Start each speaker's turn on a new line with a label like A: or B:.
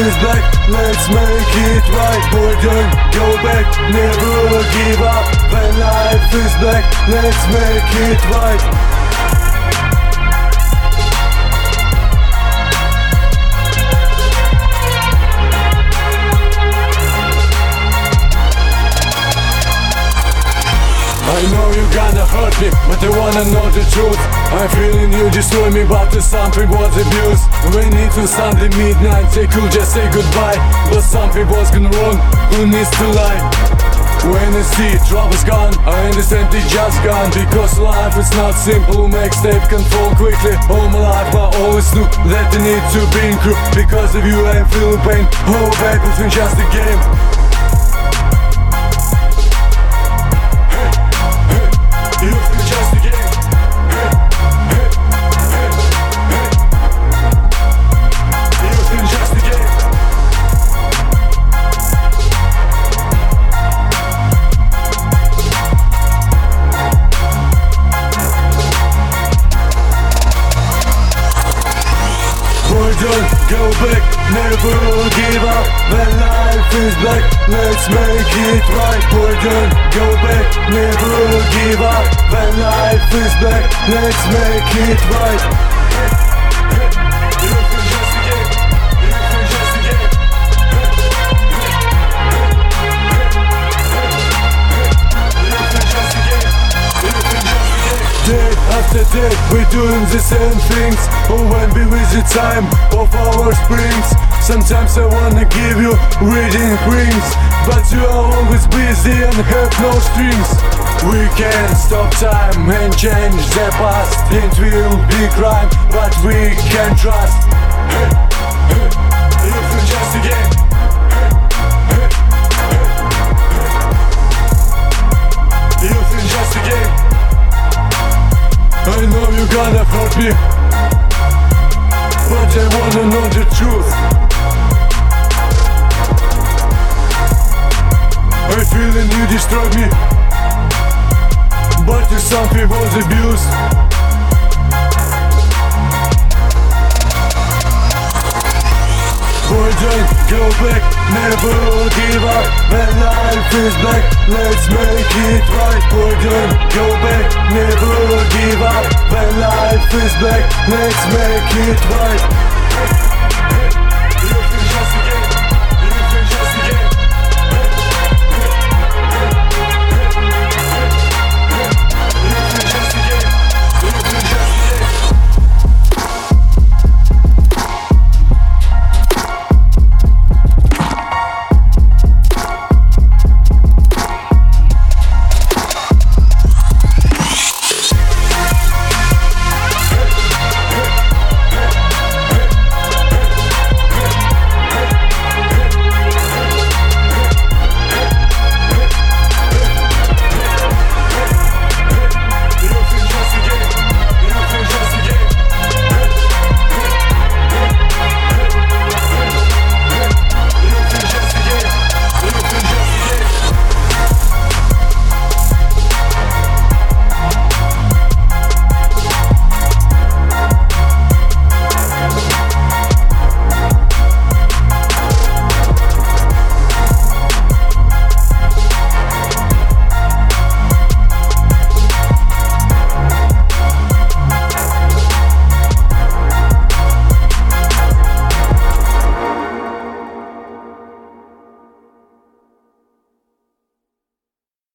A: is black, let's make it right. Boy, don't go back, never give up. When life is black, let's make it right. I know you're gonna hurt me, but I wanna know the truth. I'm feeling you destroy me, but something was abuse. When it was Sunday midnight, I could just say goodbye, but something was gone wrong, who needs to lie? When I see trouble's gone, I understand it's just gone. Because life is not simple, mixtape can fall quickly. All my life I always knew that I need to be in crew. Because of you I'm feeling pain, oh baby, it's just a game. Don't go back, never give up. When life is black, let's make it right. Boy, don't go back, never give up. When life is black, let's make it right. Day after day, we're doing the same things. Oh, when we visit time of our springs. Sometimes I wanna give you reading rings, but you are always busy and have no strings. We can't stop time and change the past. It will be crime, but we can trust. Hey, hey, you feel just again. Hey, hey, hey, you feel just again. I know you're gonna hurt me, but I wanna know the truth. I feeling you destroy me, but if something was abuse. Boy, don't go back, never give up. When life is black, let's make it right. Boy, don't go back, never give up. When life is black, let's make it right.